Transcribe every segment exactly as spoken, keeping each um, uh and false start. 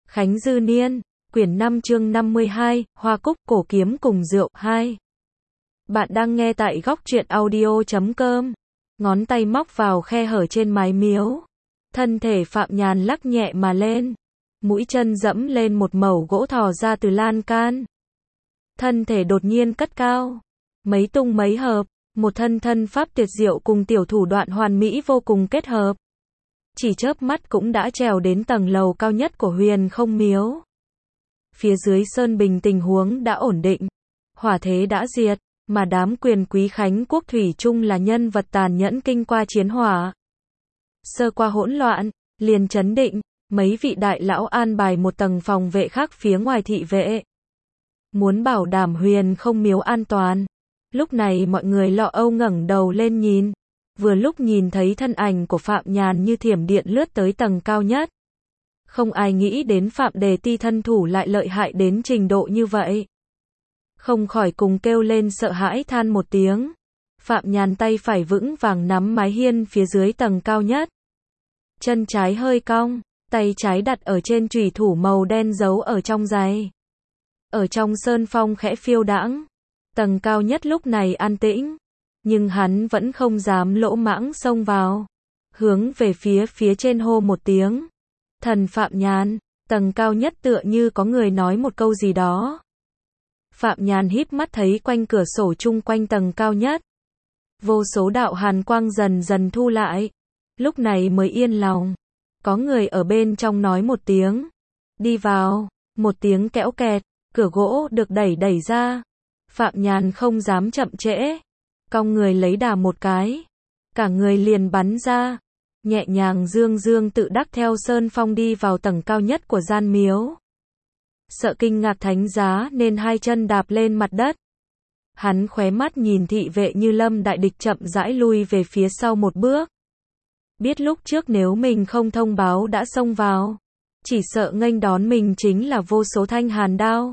Khánh Dư Niên, quyển năm chương năm mươi hai, Hoa Cúc, Cổ Kiếm cùng Rượu, hai. Bạn đang nghe tại góc truyện audio chấm com. Ngón tay móc vào khe hở trên mái miếu. Thân thể Phạm Nhàn lắc nhẹ mà lên. Mũi chân dẫm lên một mẩu gỗ thò ra từ lan can. Thân thể đột nhiên cất cao. Mấy tung mấy hợp, một thân thân pháp tuyệt diệu cùng tiểu thủ đoạn hoàn mỹ vô cùng kết hợp. Chỉ chớp mắt cũng đã trèo đến tầng lầu cao nhất của Huyền Không Miếu. Phía dưới Sơn Bình tình huống đã ổn định. Hỏa thế đã diệt, mà đám quyền quý Khánh Quốc thủy chung là nhân vật tàn nhẫn kinh qua chiến hỏa. Sơ qua hỗn loạn, liền chấn định, mấy vị đại lão an bài một tầng phòng vệ khác phía ngoài thị vệ. Muốn bảo đảm Huyền Không Miếu an toàn. Lúc này mọi người lo âu ngẩng đầu lên nhìn. Vừa lúc nhìn thấy thân ảnh của Phạm Nhàn như thiểm điện lướt tới tầng cao nhất. Không ai nghĩ đến Phạm Đề Ti thân thủ lại lợi hại đến trình độ như vậy. Không khỏi cùng kêu lên sợ hãi than một tiếng. Phạm Nhàn tay phải vững vàng nắm mái hiên phía dưới tầng cao nhất. Chân trái hơi cong, tay trái đặt ở trên chùy thủ màu đen giấu ở trong giày. Ở trong sơn phong khẽ phiêu đãng. Tầng cao nhất lúc này an tĩnh. Nhưng hắn vẫn không dám lỗ mãng xông vào. Hướng về phía phía trên hô một tiếng. Thần Phạm Nhàn, tầng cao nhất tựa như có người nói một câu gì đó. Phạm Nhàn híp mắt thấy quanh cửa sổ chung quanh tầng cao nhất. Vô số đạo hàn quang dần dần thu lại. Lúc này mới yên lòng. Có người ở bên trong nói một tiếng. Đi vào, một tiếng kẽo kẹt, cửa gỗ được đẩy đẩy ra. Phạm Nhàn không dám chậm trễ. Cong người lấy đà một cái. Cả người liền bắn ra. Nhẹ nhàng dương dương tự đắc theo sơn phong đi vào tầng cao nhất của gian miếu. Sợ kinh ngạc thánh giá nên hai chân đạp lên mặt đất. Hắn khóe mắt nhìn thị vệ như lâm đại địch chậm rãi lui về phía sau một bước. Biết lúc trước nếu mình không thông báo đã xông vào. Chỉ sợ nghênh đón mình chính là vô số thanh hàn đao.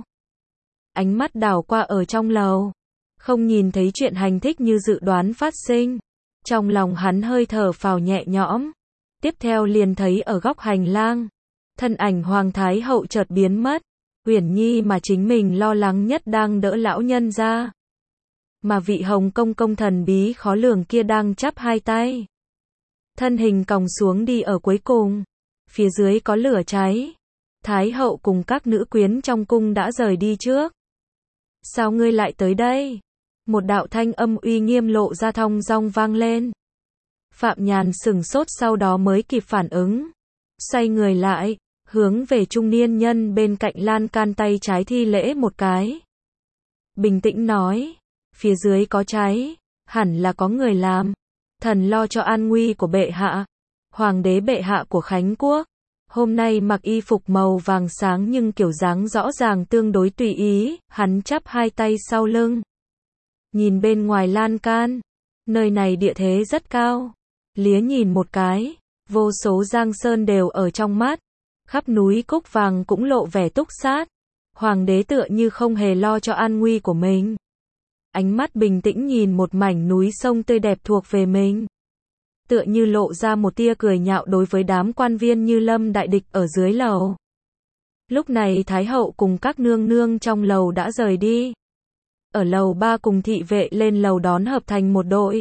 Ánh mắt đảo qua ở trong lầu. Không nhìn thấy chuyện hành thích như dự đoán phát sinh. Trong lòng hắn hơi thở phào nhẹ nhõm. Tiếp theo liền thấy ở góc hành lang. Thân ảnh Hoàng Thái Hậu chợt biến mất. Uyển Nhi mà chính mình lo lắng nhất đang đỡ lão nhân ra. Mà vị Hồng Công Công thần bí khó lường kia đang chắp hai tay. Thân hình còng xuống đi ở cuối cùng. Phía dưới có lửa cháy. Thái Hậu cùng các nữ quyến trong cung đã rời đi trước. Sao ngươi lại tới đây? Một đạo thanh âm uy nghiêm lộ ra thong dong vang lên. Phạm Nhàn sửng sốt sau đó mới kịp phản ứng. Xoay người lại, hướng về trung niên nhân bên cạnh lan can tay trái thi lễ một cái. Bình tĩnh nói, phía dưới có cháy, hẳn là có người làm. Thần lo cho an nguy của bệ hạ. Hoàng đế bệ hạ của Khánh Quốc. Hôm nay mặc y phục màu vàng sáng nhưng kiểu dáng rõ ràng tương đối tùy ý, hắn chắp hai tay sau lưng. Nhìn bên ngoài lan can, nơi này địa thế rất cao. Lía nhìn một cái, vô số giang sơn đều ở trong mắt. Khắp núi cúc vàng cũng lộ vẻ túc sát. Hoàng đế tựa như không hề lo cho an nguy của mình. Ánh mắt bình tĩnh nhìn một mảnh núi sông tươi đẹp thuộc về mình. Tựa như lộ ra một tia cười nhạo đối với đám quan viên như lâm đại địch ở dưới lầu. Lúc này Thái Hậu cùng các nương nương trong lầu đã rời đi. Ở lầu ba cùng thị vệ lên lầu đón hợp thành một đội.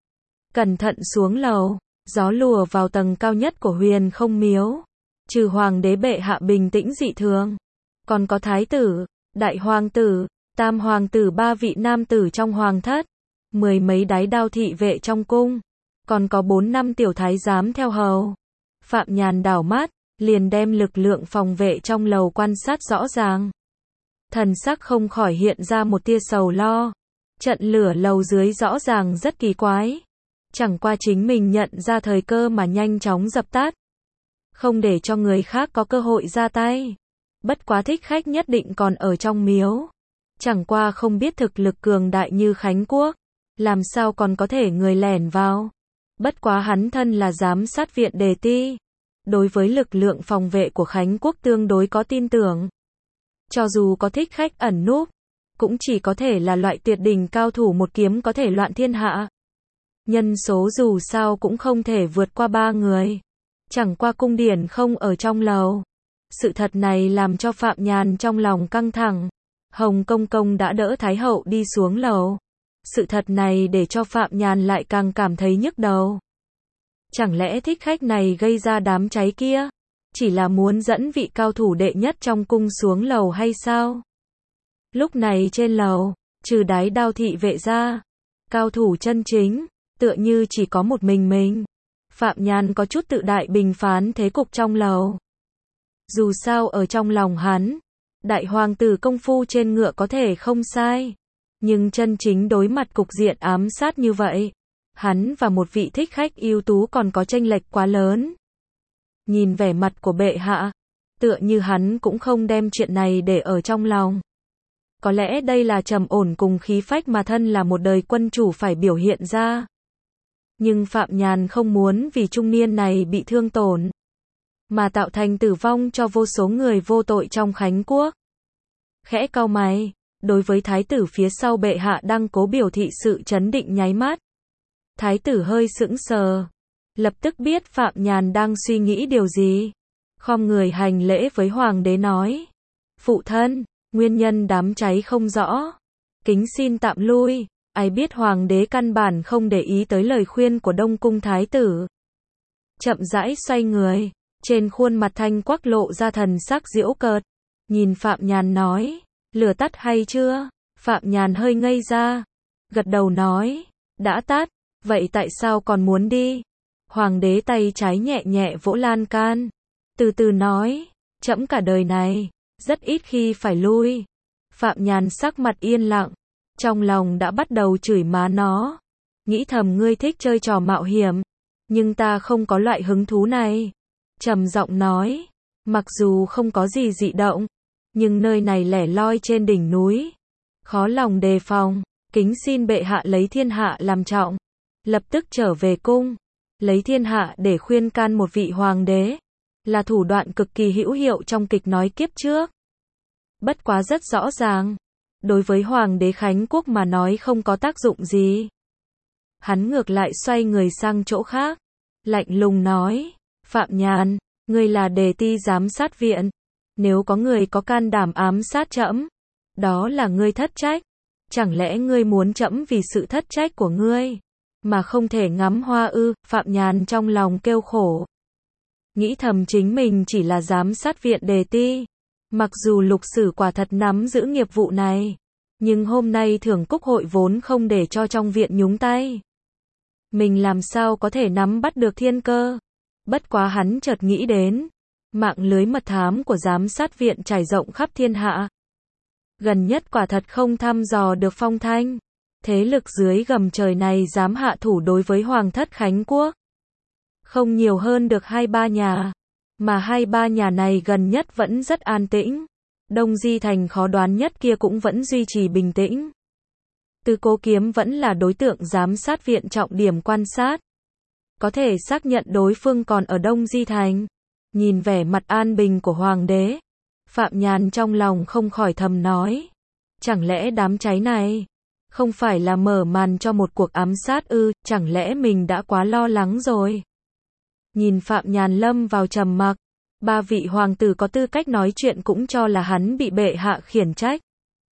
Cẩn thận xuống lầu, gió lùa vào tầng cao nhất của Huyền Không Miếu. Trừ Hoàng đế bệ hạ bình tĩnh dị thường. Còn có Thái tử, Đại Hoàng tử, Tam Hoàng tử ba vị nam tử trong hoàng thất. Mười mấy đái đao thị vệ trong cung. Còn có bốn năm tiểu thái giám theo hầu. Phạm Nhàn đảo mắt, liền đem lực lượng phòng vệ trong lầu quan sát rõ ràng. Thần sắc không khỏi hiện ra một tia sầu lo. Trận lửa lầu dưới rõ ràng rất kỳ quái. Chẳng qua chính mình nhận ra thời cơ mà nhanh chóng dập tắt. Không để cho người khác có cơ hội ra tay. Bất quá thích khách nhất định còn ở trong miếu. Chẳng qua không biết thực lực cường đại như Khánh Quốc. Làm sao còn có thể người lẻn vào. Bất quá hắn thân là giám sát viện Đề Ti. Đối với lực lượng phòng vệ của Khánh Quốc tương đối có tin tưởng. Cho dù có thích khách ẩn núp, cũng chỉ có thể là loại tuyệt đỉnh cao thủ một kiếm có thể loạn thiên hạ. Nhân số dù sao cũng không thể vượt qua ba người. Chẳng qua cung điển không ở trong lầu. Sự thật này làm cho Phạm Nhàn trong lòng căng thẳng. Hồng Công Công đã đỡ Thái Hậu đi xuống lầu. Sự thật này để cho Phạm Nhàn lại càng cảm thấy nhức đầu. Chẳng lẽ thích khách này gây ra đám cháy kia? Chỉ là muốn dẫn vị cao thủ đệ nhất trong cung xuống lầu hay sao? Lúc này trên lầu, trừ Đái Đao thị vệ ra, cao thủ chân chính, tựa như chỉ có một mình mình. Phạm Nhàn có chút tự đại bình phán thế cục trong lầu. Dù sao ở trong lòng hắn, đại hoàng tử công phu trên ngựa có thể không sai. Nhưng chân chính đối mặt cục diện ám sát như vậy, hắn và một vị thích khách ưu tú còn có chênh lệch quá lớn. Nhìn vẻ mặt của bệ hạ, tựa như hắn cũng không đem chuyện này để ở trong lòng. Có lẽ đây là trầm ổn cùng khí phách mà thân là một đời quân chủ phải biểu hiện ra. Nhưng Phạm Nhàn không muốn vì trung niên này bị thương tổn, mà tạo thành tử vong cho vô số người vô tội trong Khánh Quốc. Khẽ cau mày, đối với thái tử phía sau bệ hạ đang cố biểu thị sự trấn định nháy mắt. Thái tử hơi sững sờ, lập tức biết Phạm Nhàn đang suy nghĩ điều gì. Khom người hành lễ với hoàng đế nói: Phụ thân, nguyên nhân đám cháy không rõ, kính xin tạm lui. Ai biết hoàng đế căn bản không để ý tới lời khuyên của Đông Cung thái tử. Chậm rãi xoay người, trên khuôn mặt thanh quắc lộ ra thần sắc giễu cợt, nhìn Phạm Nhàn nói: Lửa tắt hay chưa? Phạm Nhàn hơi ngây ra, gật đầu nói: Đã tắt. Vậy tại sao còn muốn đi? Hoàng đế tay trái nhẹ nhẹ vỗ lan can, từ từ nói: Trẫm cả đời này rất ít khi phải lui. Phạm Nhàn sắc mặt yên lặng, trong lòng đã bắt đầu chửi má nó, nghĩ thầm ngươi thích chơi trò mạo hiểm, nhưng ta không có loại hứng thú này. Trầm giọng nói: Mặc dù không có gì dị động, nhưng nơi này lẻ loi trên đỉnh núi, khó lòng đề phòng, kính xin bệ hạ lấy thiên hạ làm trọng, lập tức trở về cung. Lấy thiên hạ để khuyên can một vị hoàng đế, là thủ đoạn cực kỳ hữu hiệu trong kịch nói kiếp trước. Bất quá rất rõ ràng, đối với hoàng đế Khánh Quốc mà nói không có tác dụng gì. Hắn ngược lại xoay người sang chỗ khác, lạnh lùng nói: Phạm Nhàn, ngươi là đề ti giám sát viện, nếu có người có can đảm ám sát trẫm, đó là ngươi thất trách. Chẳng lẽ ngươi muốn trẫm vì sự thất trách của ngươi mà không thể ngắm hoa ư? Phạm Nhàn trong lòng kêu khổ, nghĩ thầm chính mình chỉ là giám sát viện đề ti, mặc dù lục sử quả thật nắm giữ nghiệp vụ này, nhưng hôm nay thưởng cúc hội vốn không để cho trong viện nhúng tay. Mình làm sao có thể nắm bắt được thiên cơ? Bất quá hắn chợt nghĩ đến, mạng lưới mật thám của giám sát viện trải rộng khắp thiên hạ. Gần nhất quả thật không thăm dò được phong thanh, thế lực dưới gầm trời này dám hạ thủ đối với Hoàng thất Khánh Quốc. Không nhiều hơn được hai ba nhà, mà hai ba nhà này gần nhất vẫn rất an tĩnh. Đông Di Thành khó đoán nhất kia cũng vẫn duy trì bình tĩnh. Tư Cố Kiếm vẫn là đối tượng giám sát viện trọng điểm quan sát. Có thể xác nhận đối phương còn ở Đông Di Thành. Nhìn vẻ mặt an bình của hoàng đế, Phạm Nhàn trong lòng không khỏi thầm nói: Chẳng lẽ đám cháy này không phải là mở màn cho một cuộc ám sát ư? Chẳng lẽ mình đã quá lo lắng rồi? Nhìn Phạm Nhàn lâm vào trầm mặc, ba vị hoàng tử có tư cách nói chuyện cũng cho là hắn bị bệ hạ khiển trách,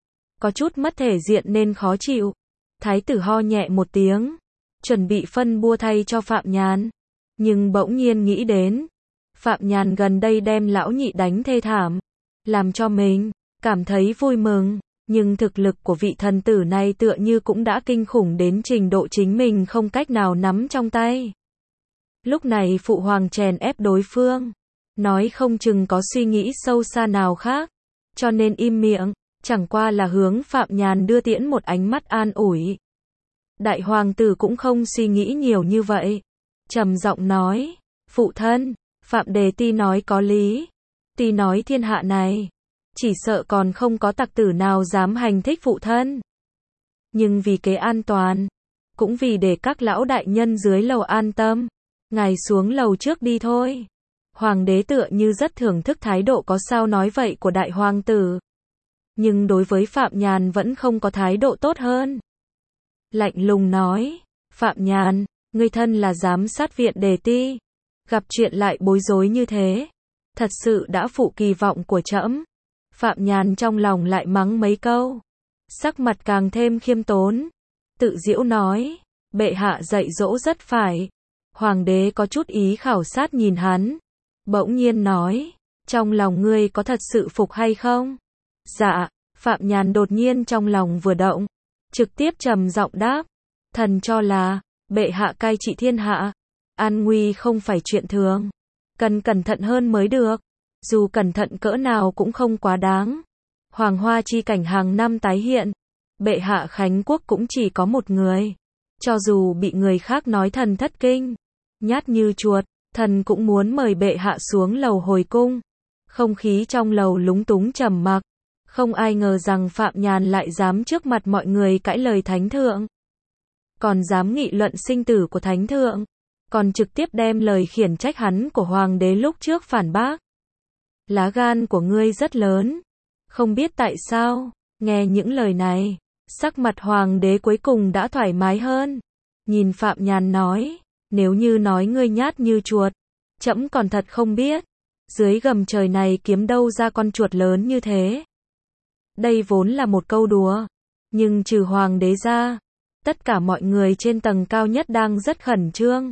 có chút mất thể diện nên khó chịu. Thái tử ho nhẹ một tiếng, chuẩn bị phân bua thay cho Phạm Nhàn, nhưng bỗng nhiên nghĩ đến, Phạm Nhàn gần đây đem lão nhị đánh thê thảm, làm cho mình cảm thấy vui mừng, nhưng thực lực của vị thần tử này tựa như cũng đã kinh khủng đến trình độ chính mình không cách nào nắm trong tay. Lúc này phụ hoàng chèn ép đối phương, nói không chừng có suy nghĩ sâu xa nào khác, cho nên im miệng, chẳng qua là hướng Phạm Nhàn đưa tiễn một ánh mắt an ủi. Đại hoàng tử cũng không suy nghĩ nhiều như vậy, trầm giọng nói: Phụ thân, Phạm Đề Ti nói có lý, Ti nói thiên hạ này, chỉ sợ còn không có tặc tử nào dám hành thích phụ thân. Nhưng vì kế an toàn, cũng vì để các lão đại nhân dưới lầu an tâm, ngài xuống lầu trước đi thôi. Hoàng đế tựa như rất thưởng thức thái độ có sao nói vậy của đại hoàng tử, nhưng đối với Phạm Nhàn vẫn không có thái độ tốt hơn. Lạnh lùng nói: Phạm Nhàn, ngươi thân là giám sát viện đề ti, gặp chuyện lại bối rối như thế, thật sự đã phụ kỳ vọng của trẫm. Phạm Nhàn trong lòng lại mắng mấy câu, sắc mặt càng thêm khiêm tốn, tự giễu nói, bệ hạ dạy dỗ rất phải. Hoàng đế có chút ý khảo sát nhìn hắn, bỗng nhiên nói, trong lòng ngươi có thật sự phục hay không? Dạ, Phạm Nhàn đột nhiên trong lòng vừa động, trực tiếp trầm giọng đáp, thần cho là, bệ hạ cai trị thiên hạ, an nguy không phải chuyện thường, cần cẩn thận hơn mới được, dù cẩn thận cỡ nào cũng không quá đáng. Hoàng hoa chi cảnh hàng năm tái hiện, bệ hạ khánh quốc cũng chỉ có một người, cho dù bị người khác nói thần thất kinh, nhát như chuột, thần cũng muốn mời bệ hạ xuống lầu hồi cung. Không khí trong lầu lúng túng trầm mặc, không ai ngờ rằng Phạm Nhàn lại dám trước mặt mọi người cãi lời thánh thượng, còn dám nghị luận sinh tử của thánh thượng, còn trực tiếp đem lời khiển trách hắn của hoàng đế lúc trước phản bác. Lá gan của ngươi rất lớn, không biết tại sao, nghe những lời này, sắc mặt hoàng đế cuối cùng đã thoải mái hơn. Nhìn Phạm Nhàn nói, nếu như nói ngươi nhát như chuột, trẫm còn thật không biết, dưới gầm trời này kiếm đâu ra con chuột lớn như thế. Đây vốn là một câu đùa, nhưng trừ hoàng đế ra, tất cả mọi người trên tầng cao nhất đang rất khẩn trương.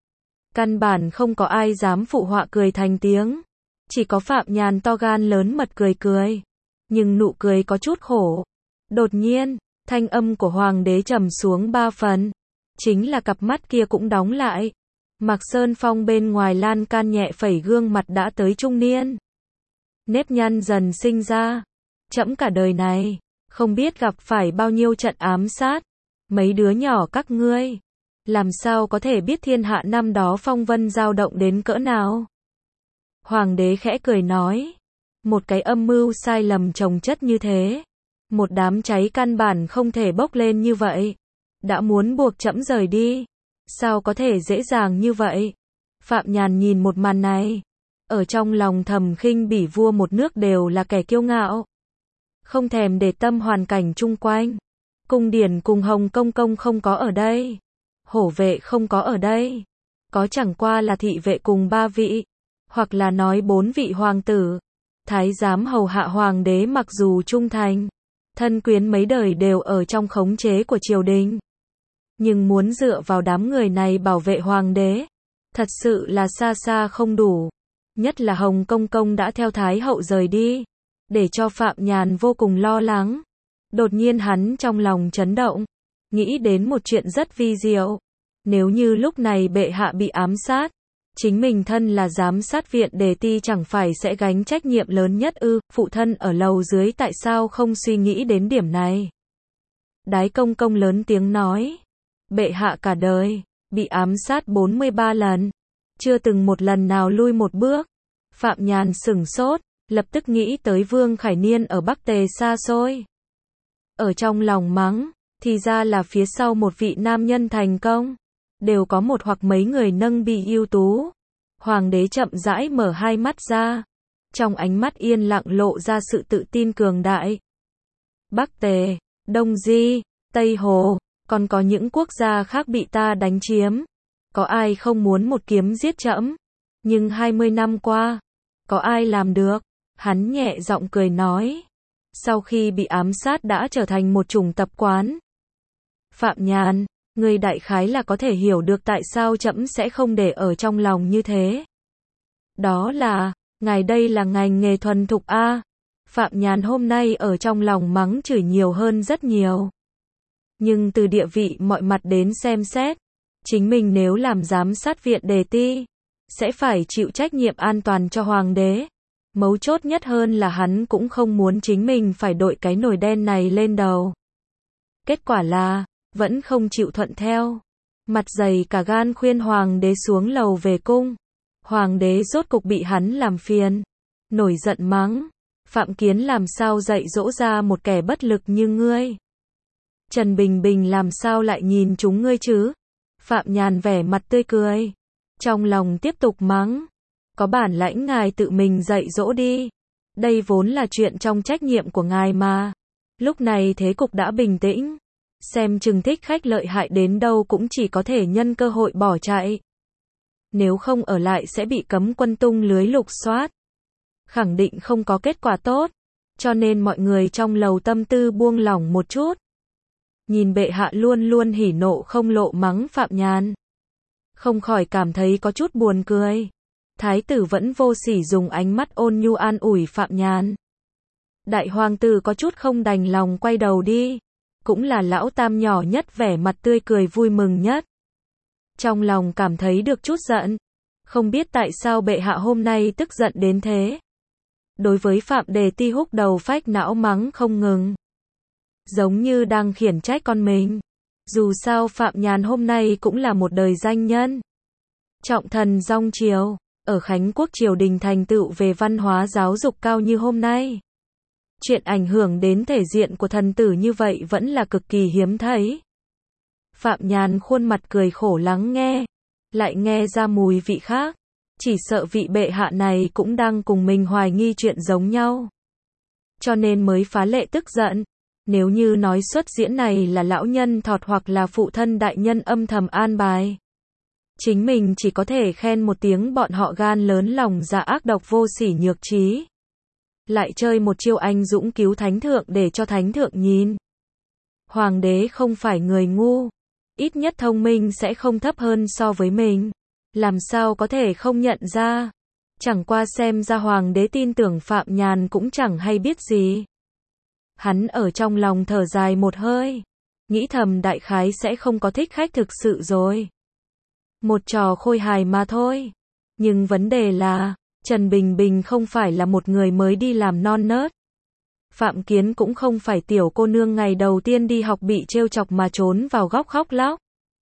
Căn bản không có ai dám phụ họa cười thành tiếng, chỉ có Phạm Nhàn to gan lớn mật cười cười, nhưng nụ cười có chút khổ. Đột nhiên, thanh âm của hoàng đế trầm xuống ba phần, chính là cặp mắt kia cũng đóng lại. Mạc Sơn Phong bên ngoài lan can nhẹ phẩy gương mặt đã tới trung niên. Nếp nhăn dần sinh ra. Trẫm cả đời này, không biết gặp phải bao nhiêu trận ám sát. Mấy đứa nhỏ các ngươi, làm sao có thể biết thiên hạ năm đó phong vân dao động đến cỡ nào? Hoàng đế khẽ cười nói, một cái âm mưu sai lầm chồng chất như thế, một đám cháy căn bản không thể bốc lên như vậy, đã muốn buộc trẫm rời đi, sao có thể dễ dàng như vậy? Phạm Nhàn nhìn một màn này, ở trong lòng thầm khinh bỉ vua một nước đều là kẻ kiêu ngạo, không thèm để tâm hoàn cảnh chung quanh. Cung điển cùng Hồng Công Công không có ở đây, hổ vệ không có ở đây, có chẳng qua là thị vệ cùng ba vị, hoặc là nói bốn vị hoàng tử. Thái giám hầu hạ hoàng đế mặc dù trung thành, thân quyến mấy đời đều ở trong khống chế của triều đình, nhưng muốn dựa vào đám người này bảo vệ hoàng đế, thật sự là xa xa không đủ. Nhất là Hồng Công Công đã theo Thái hậu rời đi, để cho Phạm Nhàn vô cùng lo lắng. Đột nhiên hắn trong lòng chấn động, nghĩ đến một chuyện rất vi diệu. Nếu như lúc này bệ hạ bị ám sát, chính mình thân là giám sát viện đề ti chẳng phải sẽ gánh trách nhiệm lớn nhất ư? Phụ thân ở lầu dưới tại sao không suy nghĩ đến điểm này? Đái Công Công lớn tiếng nói, bệ hạ cả đời, bị ám sát bốn mươi ba lần, chưa từng một lần nào lui một bước. Phạm Nhàn sửng sốt, lập tức nghĩ tới Vương Khải Niên ở Bắc Tề xa xôi. Ở trong lòng mắng, thì ra là phía sau một vị nam nhân thành công, đều có một hoặc mấy người nâng bị ưu tú. Hoàng đế chậm rãi mở hai mắt ra, trong ánh mắt yên lặng lộ ra sự tự tin cường đại. Bắc Tề, Đông Di, Tây Hồ, còn có những quốc gia khác bị ta đánh chiếm. Có ai không muốn một kiếm giết trẫm? Nhưng hai mươi năm qua, có ai làm được? Hắn nhẹ giọng cười nói. Sau khi bị ám sát đã trở thành một chủng tập quán. Phạm Nhàn, người đại khái là có thể hiểu được tại sao trẫm sẽ không để ở trong lòng như thế. Đó là, ngài đây là ngành nghề thuần thục a. Phạm Nhàn hôm nay ở trong lòng mắng chửi nhiều hơn rất nhiều. Nhưng từ địa vị mọi mặt đến xem xét, chính mình nếu làm giám sát viện đề ti, sẽ phải chịu trách nhiệm an toàn cho hoàng đế. Mấu chốt nhất hơn là hắn cũng không muốn chính mình phải đội cái nồi đen này lên đầu. Kết quả là, vẫn không chịu thuận theo. Mặt dày cả gan khuyên hoàng đế xuống lầu về cung. Hoàng đế rốt cục bị hắn làm phiền, nổi giận mắng, Phạm Kiến làm sao dạy dỗ ra một kẻ bất lực như ngươi? Trần Bình Bình làm sao lại nhìn chúng ngươi chứ? Phạm Nhàn vẻ mặt tươi cười, trong lòng tiếp tục mắng, có bản lãnh ngài tự mình dạy dỗ đi, đây vốn là chuyện trong trách nhiệm của ngài mà. Lúc này thế cục đã bình tĩnh, xem chừng thích khách lợi hại đến đâu cũng chỉ có thể nhân cơ hội bỏ chạy. Nếu không ở lại sẽ bị cấm quân tung lưới lục soát. khẳng định không có kết quả tốt, cho nên mọi người trong lầu tâm tư buông lỏng một chút. Nhìn bệ hạ luôn luôn hỉ nộ không lộ mắng Phạm Nhàn, không khỏi cảm thấy có chút buồn cười. Thái tử vẫn vô sỉ dùng ánh mắt ôn nhu an ủi Phạm Nhàn. Đại hoàng tử có chút không đành lòng quay đầu đi, cũng là lão tam nhỏ nhất vẻ mặt tươi cười vui mừng nhất. Trong lòng cảm thấy được chút giận, không biết tại sao bệ hạ hôm nay tức giận đến thế. Đối với Phạm Đề Ti húc đầu phách não mắng không ngừng, giống như đang khiển trách con mình. Dù sao Phạm Nhàn hôm nay cũng là một đời danh nhân, trọng thần dong triều, ở Khánh Quốc triều đình thành tựu về văn hóa giáo dục cao như hôm nay. Chuyện ảnh hưởng đến thể diện của thần tử như vậy vẫn là cực kỳ hiếm thấy. Phạm Nhàn khuôn mặt cười khổ lắng nghe, lại nghe ra mùi vị khác. Chỉ sợ vị bệ hạ này cũng đang cùng mình hoài nghi chuyện giống nhau, cho nên mới phá lệ tức giận. Nếu như nói xuất diễn này là lão nhân thọt hoặc là phụ thân đại nhân âm thầm an bài, chính mình chỉ có thể khen một tiếng bọn họ gan lớn lòng dạ ác độc vô sỉ nhược trí. Lại chơi một chiêu anh dũng cứu thánh thượng để cho thánh thượng nhìn. Hoàng đế không phải người ngu, ít nhất thông minh sẽ không thấp hơn so với mình. Làm sao có thể không nhận ra. Chẳng qua xem ra hoàng đế tin tưởng Phạm Nhàn cũng chẳng hay biết gì. Hắn ở trong lòng thở dài một hơi, nghĩ thầm đại khái sẽ không có thích khách thực sự rồi. Một trò khôi hài mà thôi. Nhưng vấn đề là, Trần Bình Bình không phải là một người mới đi làm non nớt. Phạm Kiến cũng không phải tiểu cô nương ngày đầu tiên đi học bị trêu chọc mà trốn vào góc khóc lóc.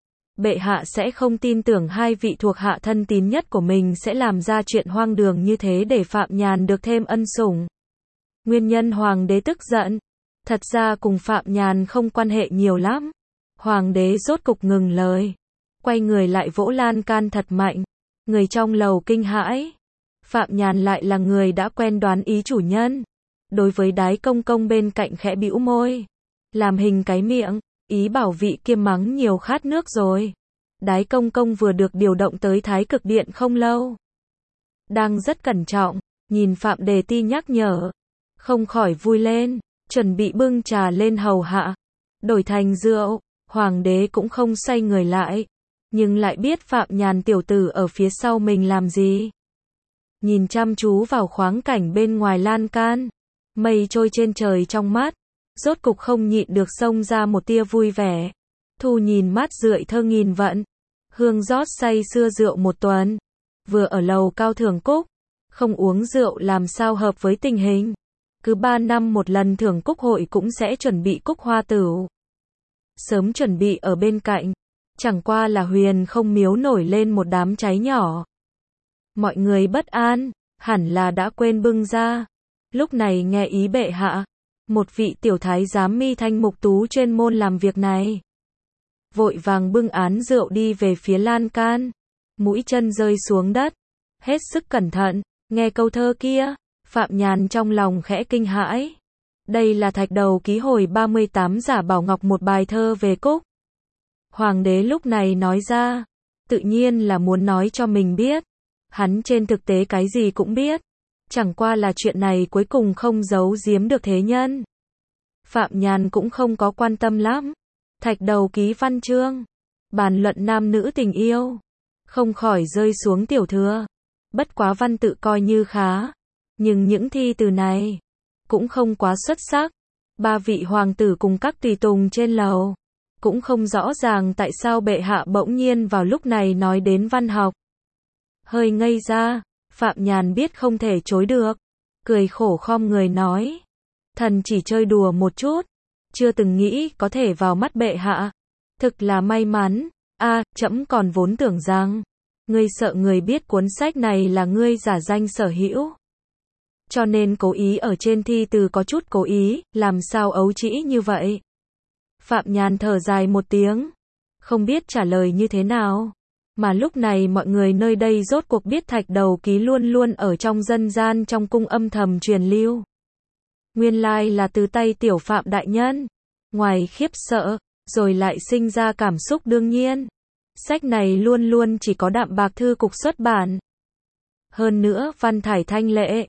Bệ hạ sẽ không tin tưởng hai vị thuộc hạ thân tín nhất của mình sẽ làm ra chuyện hoang đường như thế để Phạm Nhàn được thêm ân sủng. Nguyên nhân hoàng đế tức giận, thật ra cùng Phạm Nhàn không quan hệ nhiều lắm. Hoàng đế rốt cục ngừng lời, quay người lại vỗ lan can thật mạnh. Người trong lầu kinh hãi. Phạm Nhàn lại là người đã quen đoán ý chủ nhân. Đối với Đái Công Công bên cạnh khẽ bĩu môi, làm hình cái miệng, ý bảo vị kia mắng nhiều khát nước rồi. Đái Công Công vừa được điều động tới Thái Cực Điện không lâu, đang rất cẩn trọng, nhìn Phạm Đề Ti nhắc nhở, không khỏi vui lên, chuẩn bị bưng trà lên hầu hạ, đổi thành rượu. Hoàng đế cũng không xoay người lại, nhưng lại biết Phạm Nhàn tiểu tử ở phía sau mình làm gì. Nhìn chăm chú vào khoáng cảnh bên ngoài lan can, mây trôi trên trời trong mắt, rốt cục không nhịn được xông ra một tia vui vẻ. Thu nhìn mát rượi thơ nghìn vận, hương rót say xưa rượu một tuần. Vừa ở lầu cao thưởng cúc, không uống rượu làm sao hợp với tình hình. Cứ ba năm một lần thưởng cúc hội cũng sẽ chuẩn bị cúc hoa tửu. Sớm chuẩn bị ở bên cạnh, chẳng qua là huyền không miếu nổi lên một đám cháy nhỏ. Mọi người bất an, hẳn là đã quên bưng ra. Lúc này nghe ý bệ hạ, một vị tiểu thái giám mi thanh mục tú chuyên môn làm việc này, vội vàng bưng án rượu đi về phía lan can, mũi chân rơi xuống đất, hết sức cẩn thận. Nghe câu thơ kia, Phạm Nhàn trong lòng khẽ kinh hãi. Đây là Thạch Đầu ký hồi ba mươi tám giả Bảo Ngọc một bài thơ về cúc. Hoàng đế lúc này nói ra, tự nhiên là muốn nói cho mình biết. Hắn trên thực tế cái gì cũng biết, chẳng qua là chuyện này cuối cùng không giấu giếm được thế nhân. Phạm Nhàn cũng không có quan tâm lắm. Thạch Đầu ký văn chương, bàn luận nam nữ tình yêu, không khỏi rơi xuống tiểu thừa. Bất quá văn tự coi như khá, nhưng những thi từ này cũng không quá xuất sắc. Ba vị hoàng tử cùng các tùy tùng trên lầu cũng không rõ ràng tại sao bệ hạ bỗng nhiên vào lúc này nói đến văn học. Hơi ngây ra, Phạm Nhàn biết không thể chối được, cười khổ khom người nói, thần chỉ chơi đùa một chút, chưa từng nghĩ có thể vào mắt bệ hạ, thực là may mắn. A, à, trẫm còn vốn tưởng rằng ngươi sợ người biết cuốn sách này là ngươi giả danh sở hữu, cho nên cố ý ở trên thi từ có chút cố ý, làm sao ấu trĩ như vậy. Phạm Nhàn thở dài một tiếng, không biết trả lời như thế nào. Mà lúc này mọi người nơi đây rốt cuộc biết Thạch Đầu ký luôn luôn ở trong dân gian trong cung âm thầm truyền lưu. Nguyên lai là từ tay tiểu Phạm đại nhân. Ngoài khiếp sợ, rồi lại sinh ra cảm xúc đương nhiên. Sách này luôn luôn chỉ có Đạm Bạc Thư Cục xuất bản. Hơn nữa văn thải thanh lệ,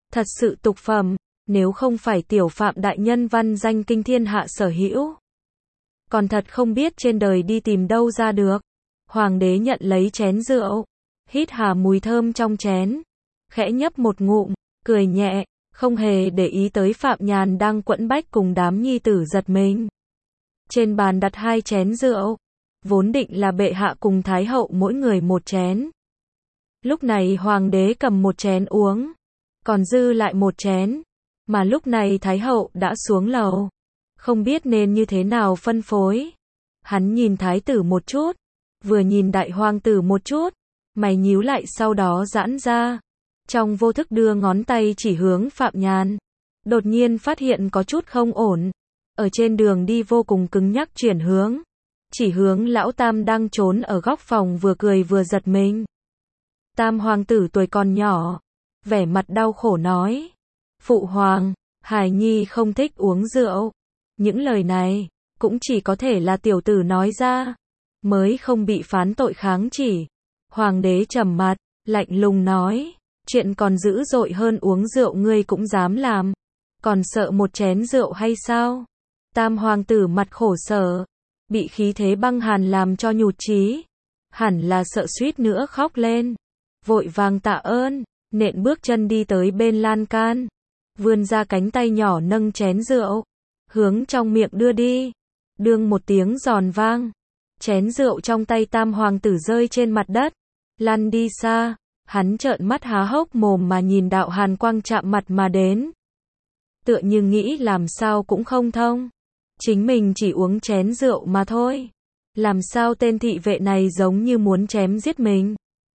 Thật sự tục phẩm, nếu không phải tiểu phạm đại nhân văn danh kinh thiên hạ sở hữu. Còn thật không biết trên đời đi tìm đâu ra được. Hoàng đế nhận lấy chén rượu, hít hà mùi thơm trong chén, khẽ nhấp một ngụm, cười nhẹ, không hề để ý tới Phạm Nhàn đang quẫn bách cùng đám nhi tử giật mình. Trên bàn đặt hai chén rượu, vốn định là bệ hạ cùng thái hậu mỗi người một chén. Lúc này hoàng đế cầm một chén uống, còn dư lại một chén, mà lúc này thái hậu đã xuống lầu, không biết nên như thế nào phân phối. Hắn nhìn thái tử một chút, vừa nhìn đại hoàng tử một chút, mày nhíu lại sau đó giãn ra, trong vô thức đưa ngón tay chỉ hướng Phạm Nhàn. Đột nhiên phát hiện có chút không ổn, ở trên đường đi vô cùng cứng nhắc chuyển hướng, chỉ hướng lão tam đang trốn ở góc phòng vừa cười vừa giật mình. Tam hoàng tử tuổi còn nhỏ, vẻ mặt đau khổ nói, phụ hoàng, hài nhi không thích uống rượu. Những lời này, cũng chỉ có thể là tiểu tử nói ra, mới không bị phán tội kháng chỉ. Hoàng đế trầm mặt, lạnh lùng nói, chuyện còn dữ dội hơn uống rượu ngươi cũng dám làm, còn sợ một chén rượu hay sao? Tam hoàng tử mặt khổ sở, bị khí thế băng hàn làm cho nhụt chí, hẳn là sợ suýt nữa khóc lên, vội vàng tạ ơn, nện bước chân đi tới bên lan can, vươn ra cánh tay nhỏ nâng chén rượu, hướng trong miệng đưa đi, đương một tiếng giòn vang, chén rượu trong tay tam hoàng tử rơi trên mặt đất, lăn đi xa. Hắn trợn mắt há hốc mồm mà nhìn đạo hàn quang chạm mặt mà đến, tựa như nghĩ làm sao cũng không thông, chính mình chỉ uống chén rượu mà thôi, làm sao tên thị vệ này giống như muốn chém giết mình.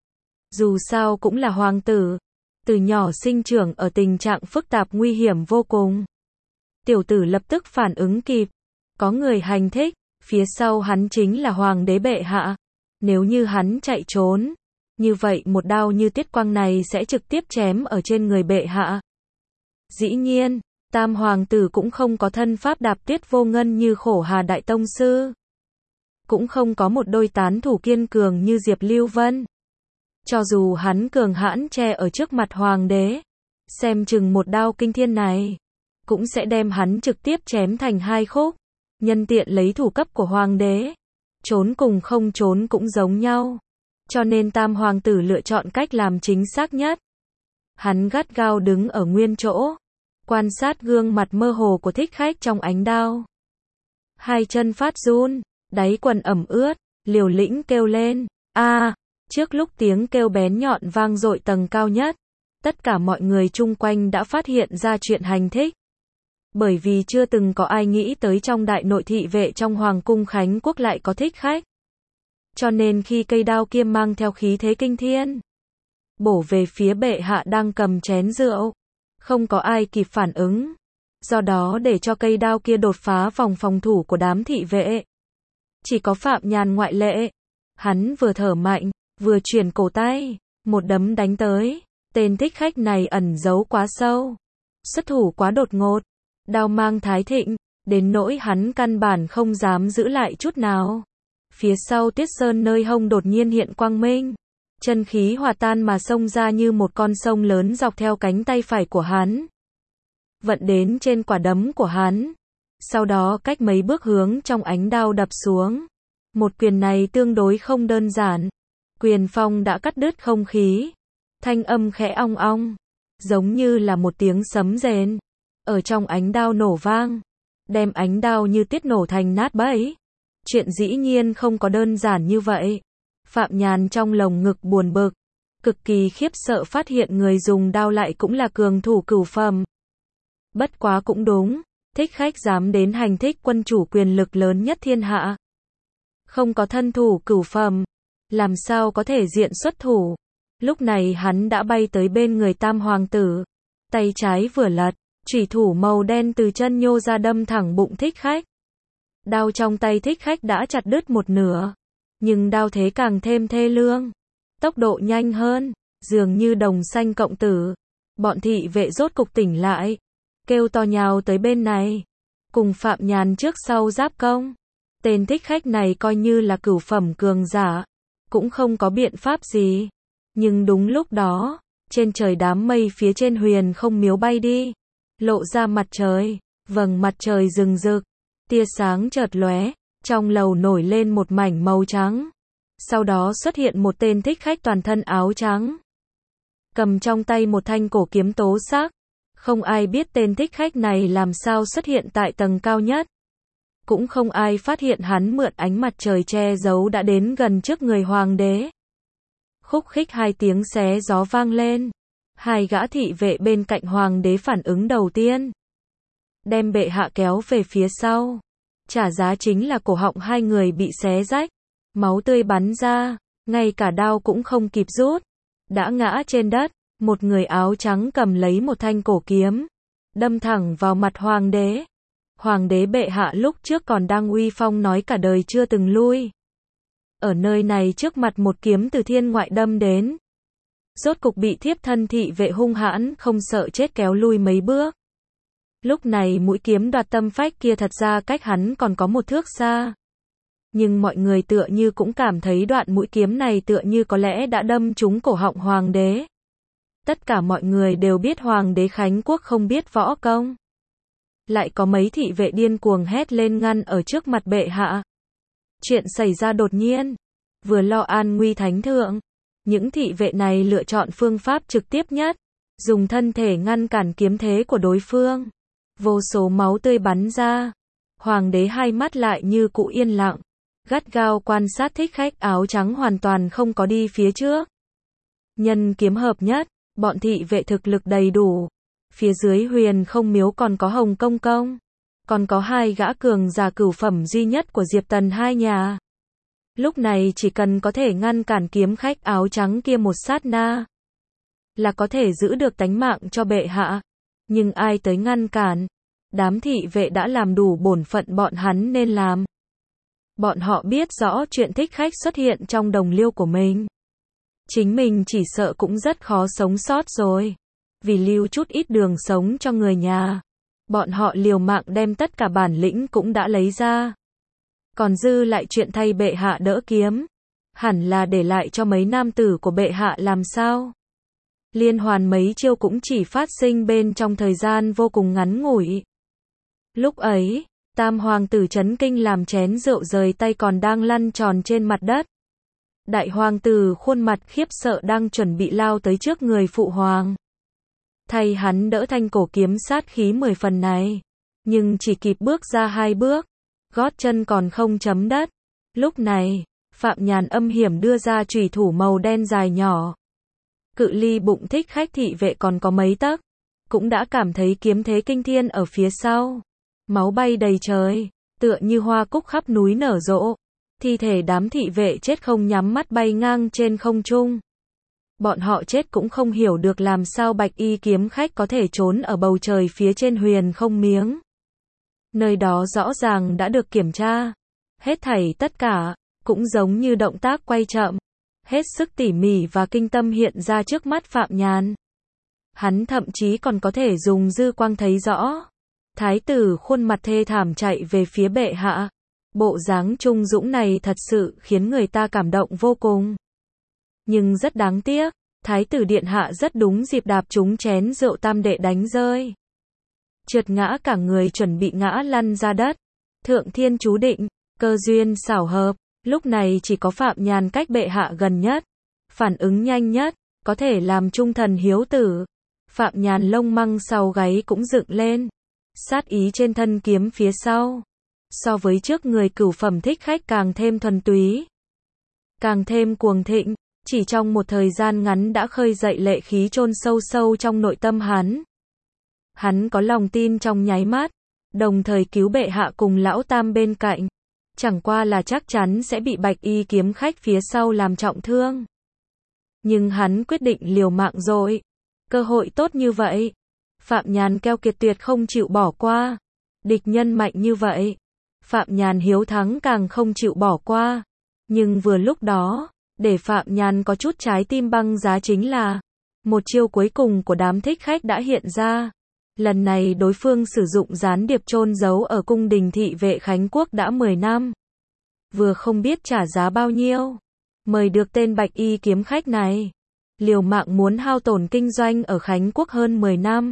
Dù sao cũng là hoàng tử, từ nhỏ sinh trưởng ở tình trạng phức tạp nguy hiểm vô cùng. Tiểu tử lập tức phản ứng kịp, có người hành thích, phía sau hắn chính là hoàng đế bệ hạ, nếu như hắn chạy trốn, như vậy một đao như tiết quang này sẽ trực tiếp chém ở trên người bệ hạ. Dĩ nhiên, tam hoàng tử cũng không có thân pháp đạp tuyết vô ngân như Khổ Hà đại tông sư, cũng không có một đôi tán thủ kiên cường như Diệp Lưu Vân. Cho dù hắn cường hãn che ở trước mặt hoàng đế, xem chừng một đao kinh thiên này, cũng sẽ đem hắn trực tiếp chém thành hai khúc, nhân tiện lấy thủ cấp của hoàng đế. Trốn cùng không trốn cũng giống nhau. Cho nên tam hoàng tử lựa chọn cách làm chính xác nhất. Hắn gắt gao đứng ở nguyên chỗ, quan sát gương mặt mơ hồ của thích khách trong ánh đao. Hai chân phát run, đáy quần ẩm ướt, liều lĩnh kêu lên, a. Trước lúc tiếng kêu bén nhọn vang dội tầng cao nhất, tất cả mọi người chung quanh đã phát hiện ra chuyện hành thích. Bởi vì chưa từng có ai nghĩ tới trong đại nội thị vệ trong hoàng cung Khánh Quốc lại có thích khách. Cho nên khi cây đao kia mang theo khí thế kinh thiên, bổ về phía bệ hạ đang cầm chén rượu, không có ai kịp phản ứng. Do đó để cho cây đao kia đột phá vòng phòng thủ của đám thị vệ. Chỉ có Phạm Nhàn ngoại lệ. Hắn vừa thở mạnh, vừa chuyển cổ tay, một đấm đánh tới. Tên thích khách này ẩn giấu quá sâu, xuất thủ quá đột ngột, đao mang thái thịnh, đến nỗi hắn căn bản không dám giữ lại chút nào. Phía sau Tuyết Sơn nơi hông đột nhiên hiện quang minh, chân khí hòa tan mà xông ra như một con sông lớn dọc theo cánh tay phải của hắn, vận đến trên quả đấm của hắn, sau đó cách mấy bước hướng trong ánh đao đập xuống. Một quyền này tương đối không đơn giản, quyền phong đã cắt đứt không khí, thanh âm khẽ ong ong, giống như là một tiếng sấm rền, ở trong ánh đao nổ vang, đem ánh đao như tiết nổ thành nát bấy. Chuyện dĩ nhiên không có đơn giản như vậy. Phạm Nhàn trong lồng ngực buồn bực, cực kỳ khiếp sợ phát hiện người dùng đao lại cũng là cường thủ cửu phẩm. Bất quá cũng đúng, thích khách dám đến hành thích quân chủ quyền lực lớn nhất thiên hạ, không có thân thủ cửu phẩm, làm sao có thể diện xuất thủ. Lúc này hắn đã bay tới bên người tam hoàng tử, tay trái vừa lật, chủy thủ màu đen từ chân nhô ra đâm thẳng bụng thích khách. Đao trong tay thích khách đã chặt đứt một nửa, nhưng đao thế càng thêm thê lương, tốc độ nhanh hơn, dường như đồng xanh cộng tử. Bọn thị vệ rốt cục tỉnh lại, kêu to nhào tới bên này, cùng Phạm Nhàn trước sau giáp công. Tên thích khách này coi như là cửu phẩm cường giả, cũng không có biện pháp gì. Nhưng đúng lúc đó, Trên trời đám mây phía trên huyền không miếu bay đi, lộ ra mặt trời, vầng mặt trời rừng rực, tia sáng chợt lóe, trong lầu nổi lên một mảnh màu trắng. Sau đó xuất hiện một tên thích khách toàn thân áo trắng, cầm trong tay một thanh cổ kiếm tố sắc. Không ai biết tên thích khách này làm sao xuất hiện tại tầng cao nhất. Cũng không ai phát hiện hắn mượn ánh mặt trời che giấu đã đến gần trước người hoàng đế. Khúc khích hai tiếng xé gió vang lên. Hai gã thị vệ bên cạnh hoàng đế phản ứng đầu tiên, đem bệ hạ kéo về phía sau. Trả giá chính là cổ họng hai người bị xé rách, máu tươi bắn ra, ngay cả đao cũng không kịp rút, đã ngã trên đất. Một người áo trắng cầm lấy một thanh cổ kiếm, đâm thẳng vào mặt hoàng đế. Hoàng đế bệ hạ lúc trước còn đang uy phong nói cả đời chưa từng lui. Ở nơi này trước mặt một kiếm từ thiên ngoại đâm đến, rốt cục bị thiếp thân thị vệ hung hãn không sợ chết kéo lui mấy bước. Lúc này mũi kiếm đoạt tâm phách kia thật ra cách hắn còn có một thước xa. Nhưng mọi người tựa như cũng cảm thấy đoạn mũi kiếm này tựa như có lẽ đã đâm trúng cổ họng hoàng đế. Tất cả mọi người đều biết hoàng đế Khánh Quốc không biết võ công. Lại có mấy thị vệ điên cuồng hét lên ngăn ở trước mặt bệ hạ. Chuyện xảy ra đột nhiên, vừa lo an nguy thánh thượng, những thị vệ này lựa chọn phương pháp trực tiếp nhất, dùng thân thể ngăn cản kiếm thế của đối phương. Vô số máu tươi bắn ra, hoàng đế hai mắt lại như cụ yên lặng, gắt gao quan sát thích khách áo trắng hoàn toàn không có đi phía trước. Nhân kiếm hợp nhất, bọn thị vệ thực lực đầy đủ. Phía dưới huyền không miếu còn có Hồng Công Công, còn có hai gã cường giả cửu phẩm duy nhất của Diệp Tần hai nhà. Lúc này chỉ cần có thể ngăn cản kiếm khách áo trắng kia một sát na, là có thể giữ được tánh mạng cho bệ hạ. Nhưng ai tới ngăn cản? Đám thị vệ đã làm đủ bổn phận bọn hắn nên làm. Bọn họ biết rõ chuyện thích khách xuất hiện trong đồng liêu của mình. Chính mình chỉ sợ cũng rất khó sống sót rồi. Vì lưu chút ít đường sống cho người nhà, bọn họ liều mạng đem tất cả bản lĩnh cũng đã lấy ra. Còn dư lại chuyện thay bệ hạ đỡ kiếm, hẳn là để lại cho mấy nam tử của bệ hạ làm sao. Liên hoàn mấy chiêu cũng chỉ phát sinh bên trong thời gian vô cùng ngắn ngủi. Lúc ấy, tam hoàng tử chấn kinh làm chén rượu rời tay còn đang lăn tròn trên mặt đất. Đại hoàng tử khuôn mặt khiếp sợ đang chuẩn bị lao tới trước người phụ hoàng. Thay hắn đỡ thanh cổ kiếm sát khí mười phần này. Nhưng chỉ kịp bước ra hai bước, gót chân còn không chấm đất. Lúc này, Phạm Nhàn âm hiểm đưa ra chùy thủ màu đen dài nhỏ. Cự ly bụng thích khách thị vệ còn có mấy tấc, cũng đã cảm thấy kiếm thế kinh thiên ở phía sau. Máu bay đầy trời, tựa như hoa cúc khắp núi nở rộ. Thi thể đám thị vệ chết không nhắm mắt bay ngang trên không trung. Bọn họ chết cũng không hiểu được làm sao bạch y kiếm khách có thể trốn ở bầu trời phía trên huyền không miếng. Nơi đó rõ ràng đã được kiểm tra. Hết thảy tất cả, cũng giống như động tác quay chậm. Hết sức tỉ mỉ và kinh tâm hiện ra trước mắt Phạm Nhàn. Hắn thậm chí còn có thể dùng dư quang thấy rõ. Thái tử khuôn mặt thê thảm chạy về phía bệ hạ. Bộ dáng trung dũng này thật sự khiến người ta cảm động vô cùng. Nhưng rất đáng tiếc, Thái tử điện hạ rất đúng dịp đạp trúng chén rượu tam đệ đánh rơi. Trượt ngã cả người chuẩn bị ngã lăn ra đất. Thượng thiên chú định, cơ duyên xảo hợp, lúc này chỉ có Phạm Nhàn cách bệ hạ gần nhất, phản ứng nhanh nhất, có thể làm trung thần hiếu tử. Phạm Nhàn lông măng sau gáy cũng dựng lên, sát ý trên thân kiếm phía sau. So với trước người cửu phẩm thích khách càng thêm thuần túy, càng thêm cuồng thịnh, chỉ trong một thời gian ngắn đã khơi dậy lệ khí chôn sâu sâu trong nội tâm hắn. Hắn có lòng tin trong nháy mắt, đồng thời cứu bệ hạ cùng lão tam bên cạnh, chẳng qua là chắc chắn sẽ bị bạch y kiếm khách phía sau làm trọng thương. Nhưng hắn quyết định liều mạng rồi. Cơ hội tốt như vậy, Phạm Nhàn keo kiệt tuyệt không chịu bỏ qua. Địch nhân mạnh như vậy, Phạm Nhàn hiếu thắng càng không chịu bỏ qua. Nhưng vừa lúc đó, để Phạm Nhàn có chút trái tim băng giá chính là, một chiêu cuối cùng của đám thích khách đã hiện ra. Lần này đối phương sử dụng gián điệp chôn giấu ở cung đình thị vệ Khánh Quốc đã mười năm. Vừa không biết trả giá bao nhiêu, mời được tên bạch y kiếm khách này. liều mạng muốn hao tổn kinh doanh ở Khánh Quốc hơn mười năm.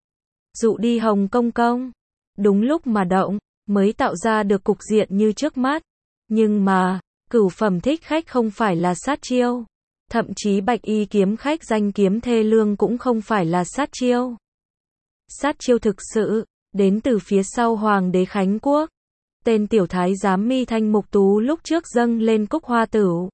Dụ đi Hồng Công Công, đúng lúc mà động, mới tạo ra được cục diện như trước mắt. Nhưng mà, cửu phẩm thích khách không phải là sát chiêu. Thậm chí bạch y kiếm khách danh kiếm thê lương cũng không phải là sát chiêu. Sát chiêu thực sự, đến từ phía sau Hoàng đế Khánh Quốc. Tên tiểu thái giám Mi Thanh Mục Tú lúc trước dâng lên Cúc Hoa Tửu.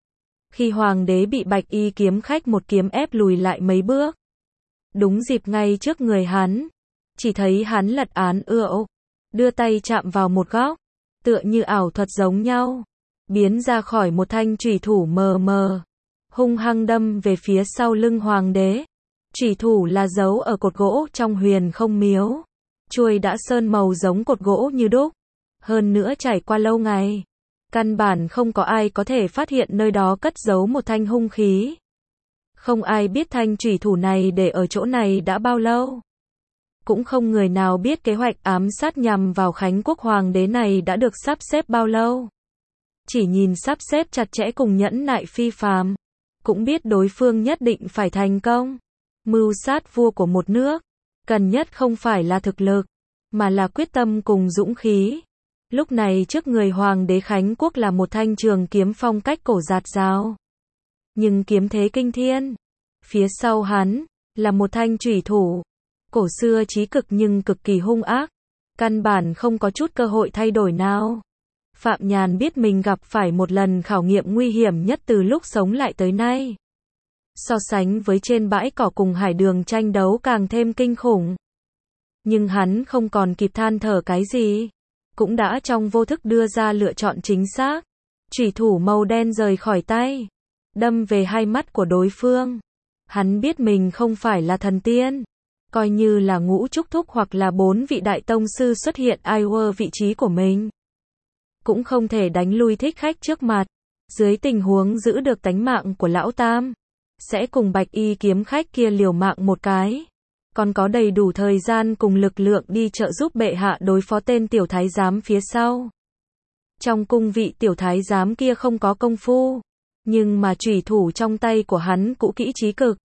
Khi Hoàng đế bị bạch y kiếm khách một kiếm ép lùi lại mấy bước. Đúng dịp ngay trước người hắn. Chỉ thấy hắn lật án ựa, đưa tay chạm vào một góc. Tựa như ảo thuật giống nhau. Biến ra khỏi một thanh chủy thủ mờ mờ. Hung hăng đâm về phía sau lưng Hoàng đế. Chủy thủ là giấu ở cột gỗ trong Huyền Không Miếu. Chuôi đã sơn màu giống cột gỗ như đúc. Hơn nữa trải qua lâu ngày. Căn bản không có ai có thể phát hiện nơi đó cất giấu một thanh hung khí. Không ai biết thanh chủy thủ này để ở chỗ này đã bao lâu. Cũng không người nào biết kế hoạch ám sát nhằm vào Khánh Quốc Hoàng đế này đã được sắp xếp bao lâu. Chỉ nhìn sắp xếp chặt chẽ cùng nhẫn nại phi phàm, cũng biết đối phương nhất định phải thành công. Mưu sát vua của một nước, cần nhất không phải là thực lực, mà là quyết tâm cùng dũng khí. Lúc này trước người Hoàng đế Khánh Quốc là một thanh trường kiếm phong cách cổ giạt rào. Nhưng kiếm thế kinh thiên. Phía sau hắn, là một thanh chủy thủ. Cổ xưa chí cực nhưng cực kỳ hung ác. Căn bản không có chút cơ hội thay đổi nào. Phạm Nhàn biết mình gặp phải một lần khảo nghiệm nguy hiểm nhất từ lúc sống lại tới nay. So sánh với trên bãi cỏ cùng Hải Đường tranh đấu càng thêm kinh khủng. Nhưng hắn không còn kịp than thở cái gì. Cũng đã trong vô thức đưa ra lựa chọn chính xác. Chủy thủ màu đen rời khỏi tay. Đâm về hai mắt của đối phương. Hắn biết mình không phải là thần tiên. Coi như là ngũ trúc thúc hoặc là bốn vị đại tông sư xuất hiện ai quơ vị trí của mình. Cũng không thể đánh lui thích khách trước mặt. Dưới tình huống giữ được tánh mạng của lão tam. Sẽ cùng bạch y kiếm khách kia liều mạng một cái. Còn có đầy đủ thời gian cùng lực lượng đi trợ giúp bệ hạ đối phó tên tiểu thái giám phía sau. Trong cung vị tiểu thái giám kia không có công phu. Nhưng mà chủy thủ trong tay của hắn cũ kỹ chí cực.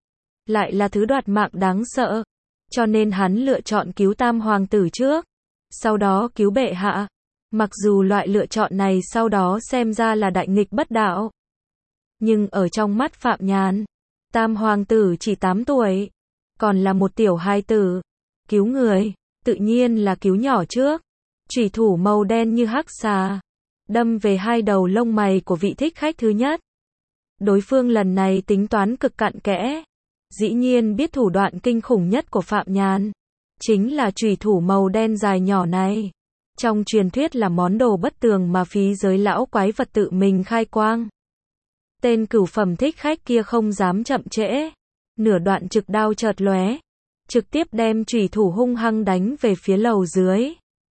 Lại là thứ đoạt mạng đáng sợ. Cho nên hắn lựa chọn cứu tam hoàng tử trước. Sau đó cứu bệ hạ. Mặc dù loại lựa chọn này sau đó xem ra là đại nghịch bất đạo. Nhưng ở trong mắt Phạm Nhàn, tam hoàng tử chỉ tám tuổi. Còn là một tiểu hài tử. Cứu người, tự nhiên là cứu nhỏ trước. Chủy thủ màu đen như hắc xà. Đâm về hai đầu lông mày của vị thích khách thứ nhất. Đối phương lần này tính toán cực cặn kẽ. Dĩ nhiên biết thủ đoạn kinh khủng nhất của Phạm Nhàn. Chính là chủy thủ màu đen dài nhỏ này. Trong truyền thuyết là món đồ bất tường mà phí giới lão quái vật tự mình khai quang. Tên cửu phẩm thích khách kia không dám chậm trễ. Nửa đoạn trực đao chợt lóe. Trực tiếp đem chủy thủ hung hăng đánh về phía lầu dưới.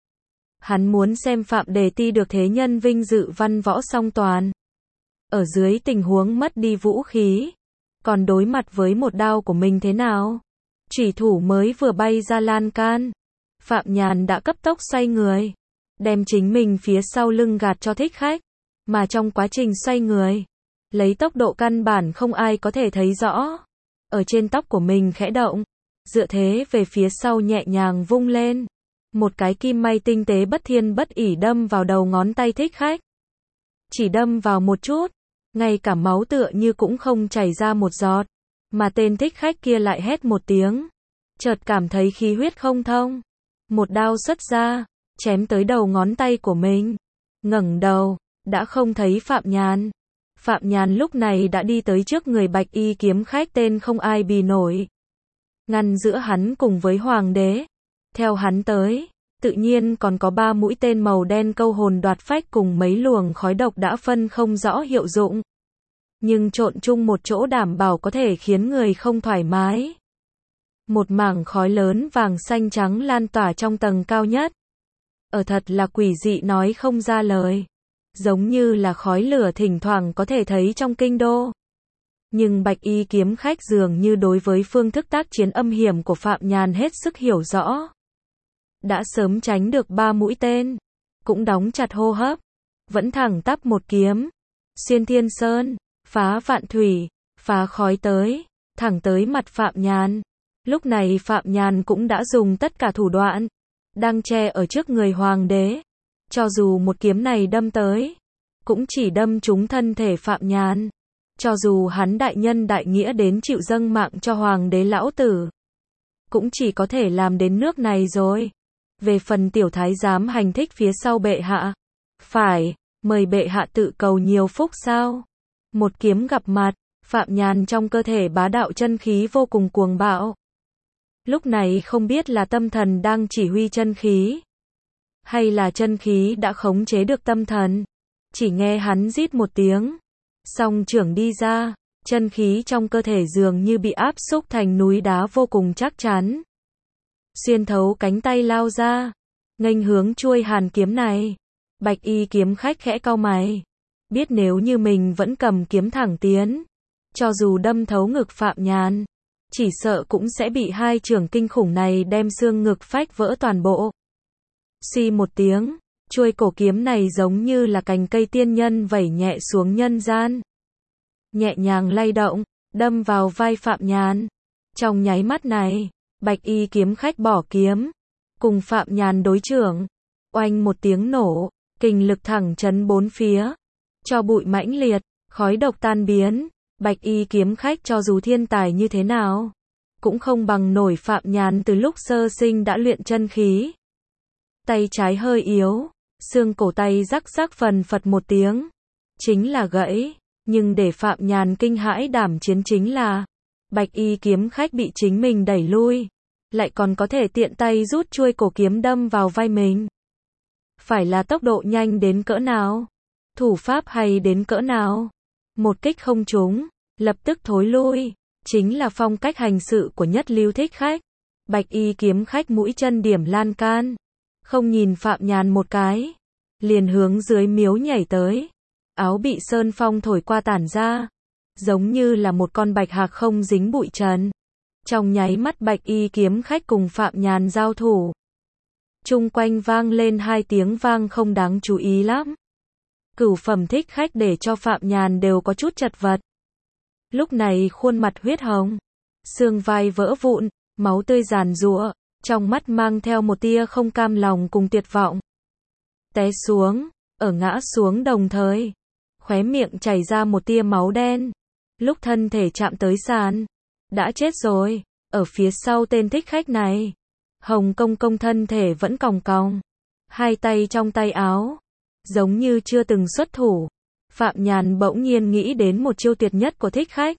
Hắn muốn xem Phạm Đề Ti được thế nhân vinh dự văn võ song toàn. Ở dưới tình huống mất đi vũ khí. Còn đối mặt với một đao của mình thế nào? Chủy thủ mới vừa bay ra lan can. Phạm Nhàn đã cấp tốc xoay người. Đem chính mình phía sau lưng gạt cho thích khách. Mà trong quá trình xoay người. Lấy tốc độ căn bản không ai có thể thấy rõ. Ở trên tóc của mình khẽ động. Dựa thế về phía sau nhẹ nhàng vung lên. Một cái kim may tinh tế bất thiên bất ỷ đâm vào đầu ngón tay thích khách. Chỉ đâm vào một chút. Ngay cả máu tựa như cũng không chảy ra một giọt. Mà tên thích khách kia lại hét một tiếng. Chợt cảm thấy khí huyết không thông. Một đao xuất ra. Chém tới đầu ngón tay của mình. Ngẩng đầu. Đã không thấy Phạm Nhàn. Phạm Nhàn lúc này đã đi tới trước người bạch y kiếm khách tên không ai bì nổi. Ngăn giữa hắn cùng với hoàng đế. Theo hắn tới, tự nhiên còn có ba mũi tên màu đen câu hồn đoạt phách cùng mấy luồng khói độc đã phân không rõ hiệu dụng. Nhưng trộn chung một chỗ đảm bảo có thể khiến người không thoải mái. Một mảng khói lớn vàng xanh trắng lan tỏa trong tầng cao nhất. Ở thật là quỷ dị nói không ra lời. Giống như là khói lửa thỉnh thoảng có thể thấy trong kinh đô. Nhưng bạch y kiếm khách dường như đối với phương thức tác chiến âm hiểm của Phạm Nhàn hết sức hiểu rõ. Đã sớm tránh được ba mũi tên. Cũng đóng chặt hô hấp. Vẫn thẳng tắp một kiếm. Xuyên thiên sơn. Phá vạn thủy. phá khói tới, thẳng tới mặt Phạm Nhàn. Lúc này Phạm Nhàn cũng đã dùng tất cả thủ đoạn, đang che ở trước người hoàng đế. Cho dù một kiếm này đâm tới, cũng chỉ đâm trúng thân thể Phạm Nhàn. Cho dù hắn đại nhân đại nghĩa đến chịu dâng mạng cho hoàng đế lão tử, cũng chỉ có thể làm đến nước này rồi. Về phần tiểu thái giám hành thích phía sau bệ hạ, phải, mời bệ hạ tự cầu nhiều phúc sao? Một kiếm gặp mặt, Phạm Nhàn trong cơ thể bá đạo chân khí vô cùng cuồng bạo. Lúc này không biết là tâm thần đang chỉ huy chân khí, hay là chân khí đã khống chế được tâm thần. Chỉ nghe hắn rít một tiếng, song trưởng đi ra, chân khí trong cơ thể dường như bị áp xúc thành núi đá vô cùng chắc chắn. Xuyên thấu cánh tay lao ra, nghênh hướng chuôi hàn kiếm này. Bạch y kiếm khách khẽ cau mày, biết nếu như mình vẫn cầm kiếm thẳng tiến, cho dù đâm thấu ngực Phạm Nhàn, chỉ sợ cũng sẽ bị hai chưởng kinh khủng này đem xương ngực phách vỡ toàn bộ. Xì một tiếng, chuôi cổ kiếm này giống như là cành cây tiên nhân vẩy nhẹ xuống nhân gian, nhẹ nhàng lay động, đâm vào vai Phạm Nhàn. Trong nháy mắt này, bạch y kiếm khách bỏ kiếm, cùng Phạm Nhàn đối chưởng, oanh một tiếng nổ, kình lực thẳng chấn bốn phía, cho bụi mãnh liệt, khói độc tan biến. Bạch y kiếm khách cho dù thiên tài như thế nào, cũng không bằng nổi Phạm Nhàn từ lúc sơ sinh đã luyện chân khí. Tay trái hơi yếu, xương cổ tay rắc rắc phần phật một tiếng, chính là gãy. Nhưng để Phạm Nhàn kinh hãi đảm chiến chính là, bạch y kiếm khách bị chính mình đẩy lui, lại còn có thể tiện tay rút chuôi cổ kiếm đâm vào vai mình. Phải là tốc độ nhanh đến cỡ nào, thủ pháp hay đến cỡ nào. Một kích không trúng, lập tức thối lui, chính là phong cách hành sự của nhất lưu thích khách. Bạch y kiếm khách mũi chân điểm lan can, không nhìn Phạm Nhàn một cái, liền hướng dưới miếu nhảy tới. Áo bị sơn phong thổi qua tản ra, giống như là một con bạch hạc không dính bụi trần. Trong nháy mắt bạch y kiếm khách cùng Phạm Nhàn giao thủ, chung quanh vang lên hai tiếng vang không đáng chú ý lắm. Cửu phẩm thích khách để cho Phạm Nhàn đều có chút chật vật. Lúc này khuôn mặt huyết hồng, xương vai vỡ vụn, máu tươi giàn giụa, trong mắt mang theo một tia không cam lòng cùng tuyệt vọng. Té xuống, ở ngã xuống đồng thời, khóe miệng chảy ra một tia máu đen. Lúc thân thể chạm tới sàn, đã chết rồi. Ở phía sau tên thích khách này, Hồng Công Công thân thể vẫn còng còng, hai tay trong tay áo, giống như chưa từng xuất thủ. Phạm Nhàn bỗng nhiên nghĩ đến một chiêu tuyệt nhất của thích khách.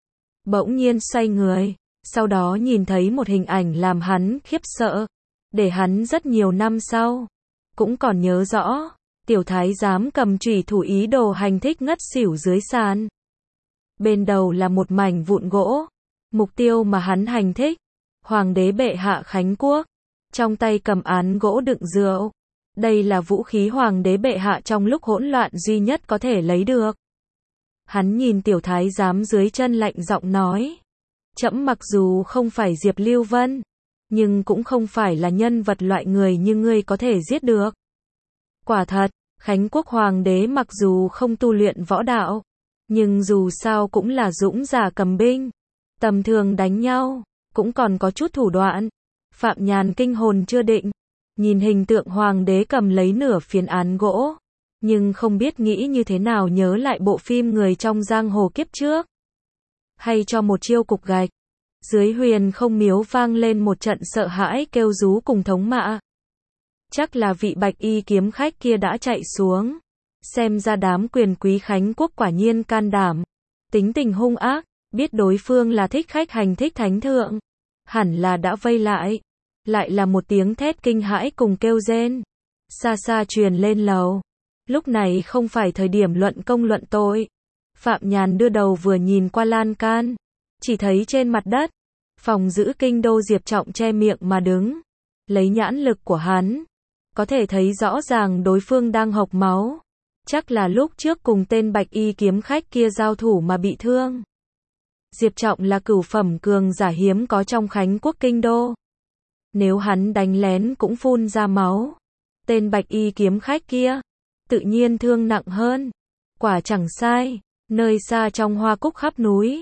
Bỗng nhiên xoay người, sau đó nhìn thấy một hình ảnh làm hắn khiếp sợ, để hắn rất nhiều năm sau cũng còn nhớ rõ. Tiểu thái giám cầm chùy thủ ý đồ hành thích ngất xỉu dưới sàn. Bên đầu là một mảnh vụn gỗ, mục tiêu mà hắn hành thích, hoàng đế bệ hạ Khánh Quốc, trong tay cầm án gỗ đựng rượu. Đây là vũ khí hoàng đế bệ hạ trong lúc hỗn loạn duy nhất có thể lấy được. Hắn nhìn tiểu thái giám dưới chân lạnh giọng nói, trẫm mặc dù không phải Diệp Lưu Vân, nhưng cũng không phải là nhân vật loại người như ngươi có thể giết được. Quả thật, Khánh Quốc hoàng đế mặc dù không tu luyện võ đạo, nhưng dù sao cũng là dũng giả cầm binh, tầm thường đánh nhau, cũng còn có chút thủ đoạn. Phạm Nhàn kinh hồn chưa định, nhìn hình tượng hoàng đế cầm lấy nửa phiến án gỗ, nhưng không biết nghĩ như thế nào nhớ lại bộ phim Người trong giang hồ kiếp trước. Hay cho một chiêu cục gạch, dưới huyền không miếu vang lên một trận sợ hãi kêu rú cùng thống mạ. Chắc là vị bạch y kiếm khách kia đã chạy xuống. Xem ra đám quyền quý Khánh Quốc quả nhiên can đảm, tính tình hung ác, biết đối phương là thích khách hành thích thánh thượng, hẳn là đã vây lại. Lại là một tiếng thét kinh hãi cùng kêu rên, xa xa truyền lên lầu. Lúc này không phải thời điểm luận công luận tội. Phạm Nhàn đưa đầu vừa nhìn qua lan can, chỉ thấy trên mặt đất, phòng giữ kinh đô Diệp Trọng che miệng mà đứng. Lấy nhãn lực của hắn, có thể thấy rõ ràng đối phương đang hộc máu. Chắc là lúc trước cùng tên bạch y kiếm khách kia giao thủ mà bị thương. Diệp Trọng là cửu phẩm cường giả hiếm có trong Khánh Quốc kinh đô. Nếu hắn đánh lén cũng phun ra máu, tên bạch y kiếm khách kia tự nhiên thương nặng hơn. Quả chẳng sai, nơi xa trong hoa cúc khắp núi,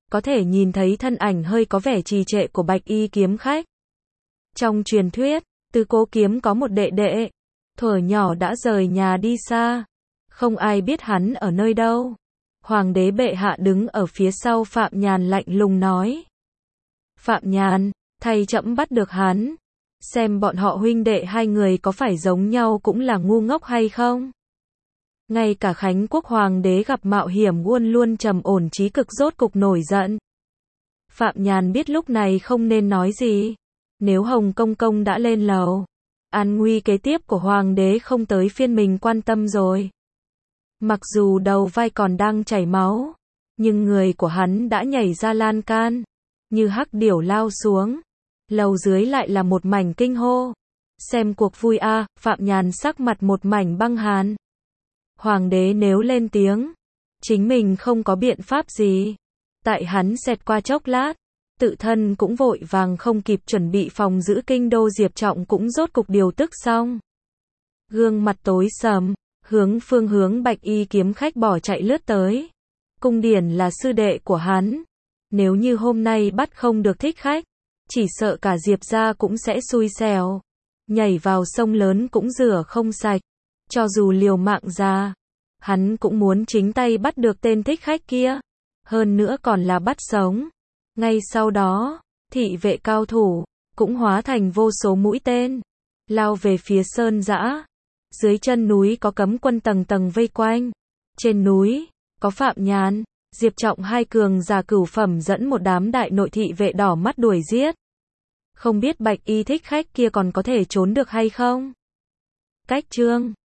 có thể nhìn thấy thân ảnh hơi có vẻ trì trệ của bạch y kiếm khách. Trong truyền thuyết, Tứ Cố Kiếm có một đệ đệ, thuở nhỏ đã rời nhà đi xa, không ai biết hắn ở nơi đâu. Hoàng đế bệ hạ đứng ở phía sau Phạm Nhàn lạnh lùng nói. Phạm Nhàn, thay trẫm bắt được hắn, xem bọn họ huynh đệ hai người có phải giống nhau cũng là ngu ngốc hay không. Ngay cả Khánh Quốc Hoàng đế gặp mạo hiểm luôn luôn trầm ổn trí cực rốt cục nổi giận. Phạm Nhàn biết lúc này không nên nói gì. Nếu Hồng Công Công đã lên lầu, an nguy kế tiếp của Hoàng đế không tới phiên mình quan tâm rồi. Mặc dù đầu vai còn đang chảy máu, nhưng người của hắn đã nhảy ra lan can, như hắc điểu lao xuống. Lầu dưới lại là một mảnh kinh hô. Xem cuộc vui a, à, Phạm Nhàn sắc mặt một mảnh băng hàn. Hoàng đế nếu lên tiếng, chính mình không có biện pháp gì. Tại hắn xẹt qua chốc lát, tự thân cũng vội vàng không kịp chuẩn bị phòng giữ kinh đô Diệp Trọng cũng rốt cục điều tức xong. Gương mặt tối sầm, hướng phương hướng bạch y kiếm khách bỏ chạy lướt tới. Cung Điển là sư đệ của hắn. Nếu như hôm nay bắt không được thích khách, chỉ sợ cả Diệp gia cũng sẽ xui xẻo. Nhảy vào sông lớn cũng rửa không sạch. Cho dù liều mạng ra, hắn cũng muốn chính tay bắt được tên thích khách kia. Hơn nữa còn là bắt sống. Ngay sau đó, thị vệ cao thủ, cũng hóa thành vô số mũi tên. Lao về phía sơn dã. Dưới chân núi có cấm quân tầng tầng vây quanh. Trên núi, có Phạm Nhàn, Diệp Trọng hai cường giả cửu phẩm dẫn một đám đại nội thị vệ đỏ mắt đuổi giết. Không biết bạch y thích khách kia còn có thể trốn được hay không? Cách chương